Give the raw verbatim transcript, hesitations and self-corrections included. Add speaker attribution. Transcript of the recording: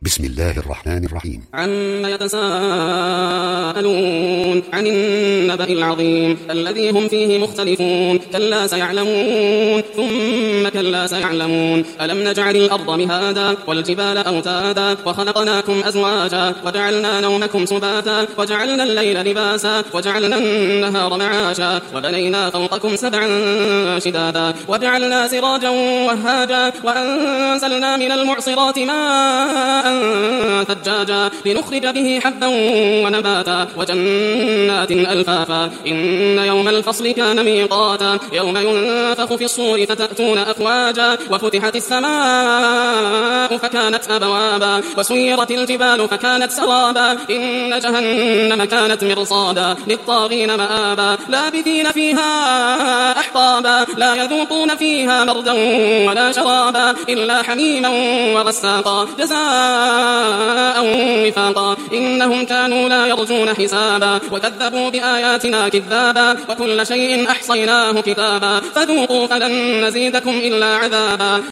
Speaker 1: بسم الله الرحمن الرحيم.
Speaker 2: عما يتساءلون عن النبأ العظيم الذي هم فيه مختلفون كلا سيعلمون ثم كلا سيعلمون ألم نجعل الأرض مهادا والجبال أوتادا وخلقناكم أزواجا وجعلنا نومكم سباتا وجعلنا الليل لباسا وجعلنا النهار معاشا وبنينا فوقكم سبعا شدادا وجعلنا سراجا وهاجا وأنزلنا من المعصرات ماء ثجاجا لنخرج به حبا ونباتا وجنات ألفافا إن يوم الفصل كان ميقاتا يوم ينفخ في الصور فتأتون أفواجا وفتحت السماء فكانت أبوابا وسيرت الجبال فكانت سرابا إن جهنم كانت مرصادا للطاغين مآبا لابثين فيها أحقابا لا يذوقون فيها بردا ولا شرابا إلا حميما وغساقا جزاء وفاقا إنهم كانوا لا يرجون حسابا وكذبوا بآياتنا كذابا وكل شيء أحصيناه كتابا فذوقوا فلن نزيدكم إلا عذابا.